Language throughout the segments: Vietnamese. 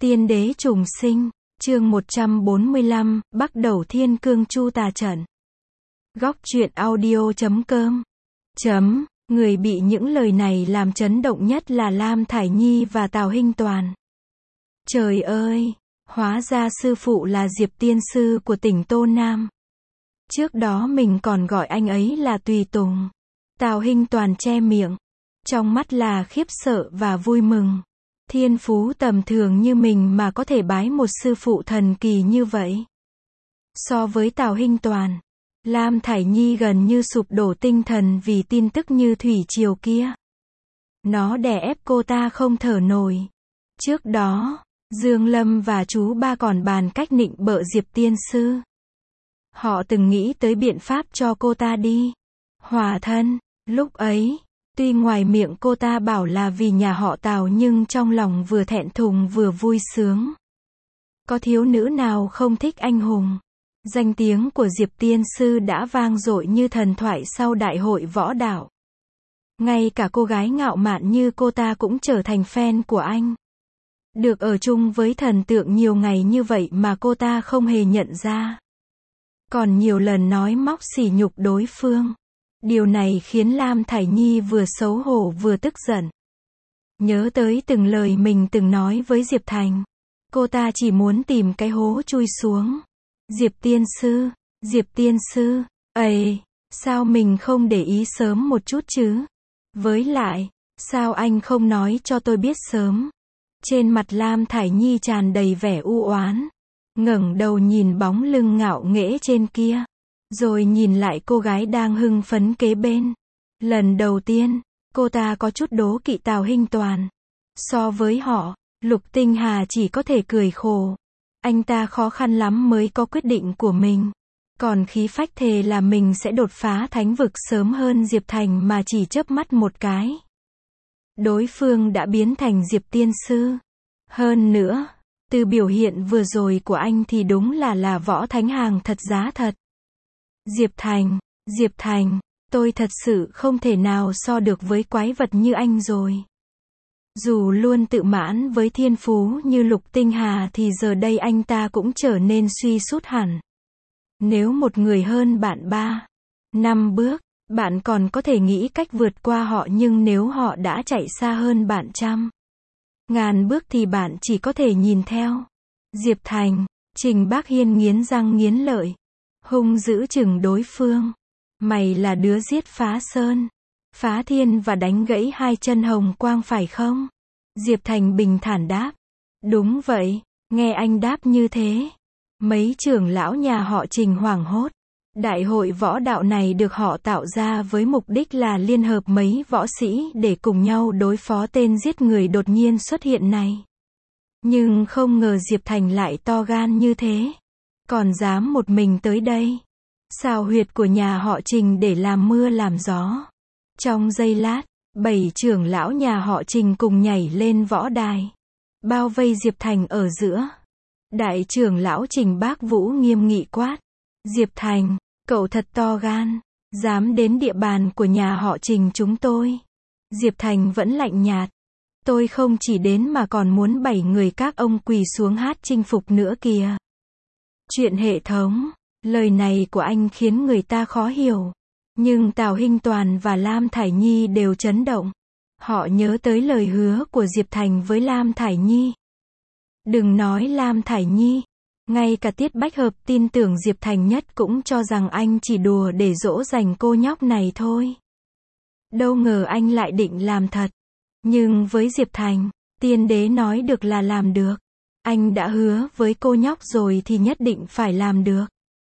Tiên đế trùng sinh, chương 145, bắt đầu thiên cương chu tà trận. Góc truyện audio.com. Người bị những lời này làm chấn động nhất là Lam Thải Nhi và Tào Hinh Toàn. Trời ơi, hóa ra sư phụ là Diệp Tiên Sư của tỉnh Tô Nam. Trước đó mình còn gọi anh ấy là Tùy Tùng. Tào Hinh Toàn che miệng, trong mắt là khiếp sợ và vui mừng. Thiên phú tầm thường như mình mà có thể bái một sư phụ thần kỳ như vậy. So với Tào Hinh Toàn, Lam Thải Nhi gần như sụp đổ tinh thần vì tin tức như thủy triều kia. Nó đè ép cô ta không thở nổi. Trước đó, Dương Lâm và chú ba còn bàn cách nịnh bợ Diệp Tiên Sư. Họ từng nghĩ tới biện pháp cho cô ta đi hòa thân. Lúc ấy, tuy ngoài miệng cô ta bảo là vì nhà họ Tào nhưng trong lòng vừa thẹn thùng vừa vui sướng. Có thiếu nữ nào không thích anh hùng. Danh tiếng của Diệp Tiên Sư đã vang dội như thần thoại sau đại hội võ đạo. Ngay cả cô gái ngạo mạn như cô ta cũng trở thành fan của anh. Được ở chung với thần tượng nhiều ngày như vậy mà cô ta không hề nhận ra. Còn nhiều lần nói móc sỉ nhục đối phương. Điều này khiến Lam Thải Nhi vừa xấu hổ vừa tức giận. Nhớ tới từng lời mình từng nói với Diệp Thành. Cô ta chỉ muốn tìm cái hố chui xuống. Diệp Tiên Sư, ây, sao mình không để ý sớm một chút chứ? Với lại, sao anh không nói cho tôi biết sớm? Trên mặt Lam Thải Nhi tràn đầy vẻ u oán. Ngẩng đầu nhìn bóng lưng ngạo nghễ trên kia. Rồi nhìn lại cô gái đang hưng phấn kế bên. Lần đầu tiên, cô ta có chút đố kỵ Tào Hinh Toàn. So với họ, Lục Tinh Hà chỉ có thể cười khổ. Anh ta khó khăn lắm mới có quyết định của mình. Còn khí phách thề là mình sẽ đột phá thánh vực sớm hơn Diệp Thành mà chỉ chớp mắt một cái. Đối phương đã biến thành Diệp Tiên Sư. Hơn nữa, từ biểu hiện vừa rồi của anh thì đúng là võ thánh hàng thật giá thật. Diệp Thành, tôi thật sự không thể nào so được với quái vật như anh rồi. Dù luôn tự mãn với thiên phú như Lục Tinh Hà thì giờ đây anh ta cũng trở nên suy sút hẳn. Nếu một người hơn bạn 3-5 bước, bạn còn có thể nghĩ cách vượt qua họ, nhưng nếu họ đã chạy xa hơn bạn 100-1000 bước thì bạn chỉ có thể nhìn theo. Diệp Thành, Trình Bác Hiên nghiến răng nghiến lợi, hung dữ chừng đối phương. Mày là đứa giết phá sơn, phá thiên và đánh gãy hai chân Hồng Quang phải không? Diệp Thành bình thản đáp. Đúng vậy. Nghe anh đáp như thế, mấy trưởng lão nhà họ Trình hoảng hốt. Đại hội võ đạo này được họ tạo ra với mục đích là liên hợp mấy võ sĩ để cùng nhau đối phó tên giết người đột nhiên xuất hiện này. Nhưng không ngờ Diệp Thành lại to gan như thế. Còn dám một mình tới đây. Xào huyệt của nhà họ Trình để làm mưa làm gió. Trong giây lát, 7 trưởng lão nhà họ Trình cùng nhảy lên võ đài. Bao vây Diệp Thành ở giữa. Đại trưởng lão Trình Bác Vũ nghiêm nghị quát. Diệp Thành, cậu thật to gan. Dám đến địa bàn của nhà họ Trình chúng tôi. Diệp Thành vẫn lạnh nhạt. Tôi không chỉ đến mà còn muốn 7 người các ông quỳ xuống hát chinh phục nữa kìa. Chuyện hệ thống. Lời này của anh khiến người ta khó hiểu. Nhưng Tào Hinh Toàn và Lam Thải Nhi đều chấn động. Họ nhớ tới lời hứa của Diệp Thành với Lam Thải Nhi. Đừng nói Lam Thải Nhi, ngay cả Tiết Bách Hợp tin tưởng Diệp Thành nhất cũng cho rằng anh chỉ đùa để dỗ dành cô nhóc này thôi. Đâu ngờ anh lại định làm thật. Nhưng với Diệp Thành, tiên đế nói được là làm được. Anh đã hứa với cô nhóc rồi thì nhất định phải làm được.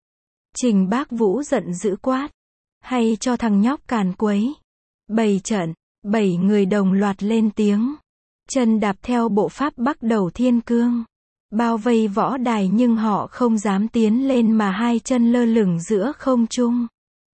Trình Bác Vũ giận dữ quát. Hay cho thằng nhóc càn quấy. Bày trận, 7 người đồng loạt lên tiếng. Chân đạp theo bộ pháp bắt đầu thiên cương. Bao vây võ đài nhưng họ không dám tiến lên mà hai chân lơ lửng giữa không trung.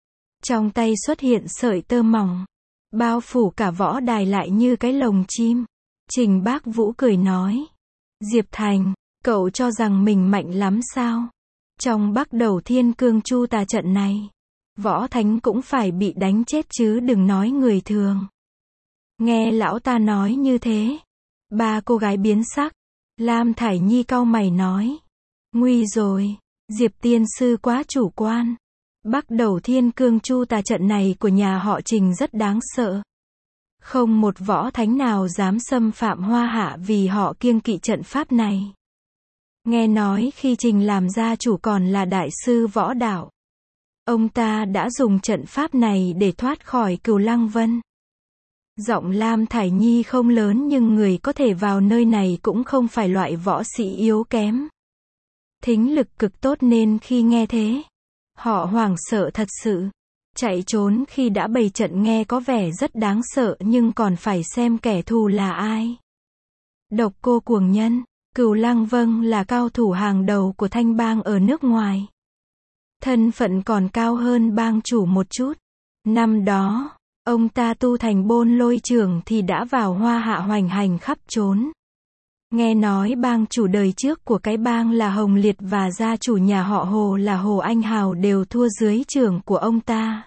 Trong tay xuất hiện sợi tơ mỏng. Bao phủ cả võ đài lại như cái lồng chim. Trình Bác Vũ cười nói. Diệp Thành, cậu cho rằng mình mạnh lắm sao? Trong bắt đầu thiên cương chu tà trận này, võ thánh cũng phải bị đánh chết chứ đừng nói người thường. Nghe lão ta nói như thế, ba cô gái biến sắc. Lam Thải Nhi cau mày nói. Nguy rồi, Diệp tiên sư quá chủ quan. Bắc Đầu Thiên Cương Chu tà trận này của nhà họ Trình rất đáng sợ. Không một võ thánh nào dám xâm phạm Hoa Hạ vì họ kiêng kỵ trận pháp này. Nghe nói khi Trình làm gia chủ còn là đại sư võ đạo, ông ta đã dùng trận pháp này để thoát khỏi Cửu Lăng Vân. Giọng Lam Thải Nhi không lớn nhưng người có thể vào nơi này cũng không phải loại võ sĩ yếu kém. Thính lực cực tốt nên khi nghe thế, họ hoảng sợ thật sự. Chạy trốn khi đã bày trận nghe có vẻ rất đáng sợ nhưng còn phải xem kẻ thù là ai. Độc Cô Cuồng Nhân, Cửu Lăng Vân là cao thủ hàng đầu của Thanh Bang ở nước ngoài. Thân phận còn cao hơn bang chủ một chút. Năm đó, ông ta tu thành Bôn Lôi Trưởng thì đã vào Hoa Hạ hoành hành khắp trốn. Nghe nói bang chủ đời trước của cái bang là Hồng Liệt và gia chủ nhà họ Hồ là Hồ Anh Hào đều thua dưới trưởng của ông ta.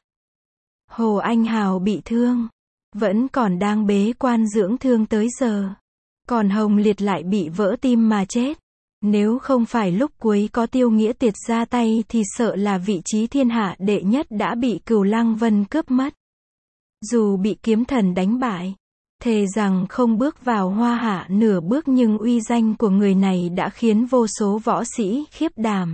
Hồ Anh Hào bị thương, vẫn còn đang bế quan dưỡng thương tới giờ. Còn Hồng Liệt lại bị vỡ tim mà chết. Nếu không phải lúc cuối có Tiêu Nghĩa Tiệt ra tay thì sợ là vị trí thiên hạ đệ nhất đã bị Cửu Lăng Vân cướp mất. Dù bị Kiếm Thần đánh bại, thề rằng không bước vào Hoa Hạ nửa bước nhưng uy danh của người này đã khiến vô số võ sĩ khiếp đảm.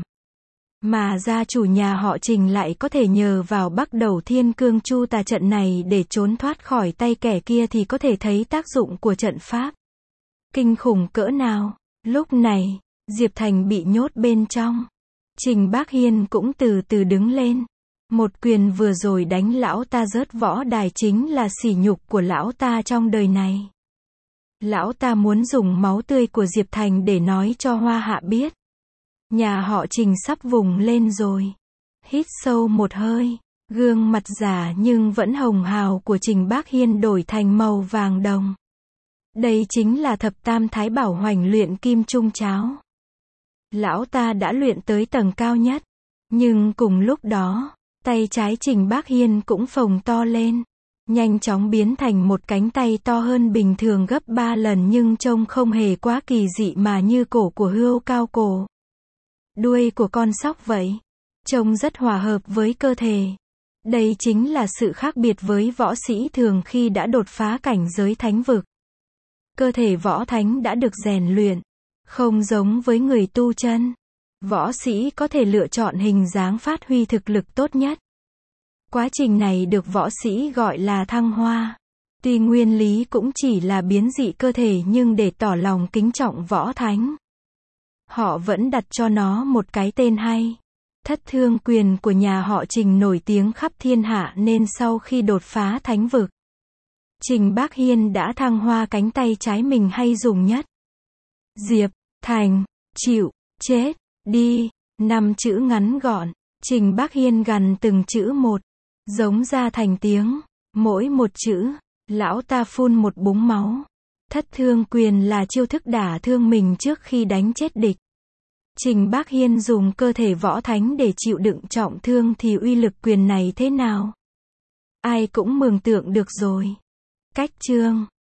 Mà gia chủ nhà họ Trình lại có thể nhờ vào Bắc Đầu Thiên Cương Chu tà trận này để trốn thoát khỏi tay kẻ kia thì có thể thấy tác dụng của trận pháp kinh khủng cỡ nào. Lúc này, Diệp Thành bị nhốt bên trong. Trình Bác Hiên cũng từ từ đứng lên. Một quyền vừa rồi đánh lão ta rớt võ đài chính là sỉ nhục của lão ta trong đời này. Lão ta muốn dùng máu tươi của Diệp Thành để nói cho Hoa Hạ biết. Nhà họ Trình sắp vùng lên rồi. Hít sâu một hơi, gương mặt già nhưng vẫn hồng hào của Trình Bác Hiên đổi thành màu vàng đồng. Đây chính là thập tam thái bảo hoành luyện kim trung cháo. Lão ta đã luyện tới tầng cao nhất. Nhưng cùng lúc đó, tay trái Trình Bác Hiên cũng phồng to lên. Nhanh chóng biến thành một cánh tay to hơn bình thường gấp 3 lần nhưng trông không hề quá kỳ dị mà như cổ của hươu cao cổ. Đuôi của con sóc vậy. Trông rất hòa hợp với cơ thể. Đây chính là sự khác biệt với võ sĩ thường khi đã đột phá cảnh giới thánh vực. Cơ thể võ thánh đã được rèn luyện. Không giống với người tu chân. Võ sĩ có thể lựa chọn hình dáng phát huy thực lực tốt nhất. Quá trình này được võ sĩ gọi là thăng hoa. Tuy nguyên lý cũng chỉ là biến dị cơ thể nhưng để tỏ lòng kính trọng võ thánh, họ vẫn đặt cho nó một cái tên hay. Thất Thương Quyền của nhà họ Trình nổi tiếng khắp thiên hạ nên sau khi đột phá thánh vực, Trình Bác Hiên đã thăng hoa cánh tay trái mình hay dùng nhất. Diệp Thành, chịu chết đi. 5 chữ ngắn gọn. Trình Bác Hiên gằn từng chữ một, giống ra thành tiếng. Mỗi một chữ, lão ta phun một búng máu. Thất Thương Quyền là chiêu thức đả thương mình trước khi đánh chết địch. Trình Bác Hiên dùng cơ thể võ thánh để chịu đựng trọng thương thì uy lực quyền này thế nào? Ai cũng mường tượng được rồi. Cách chương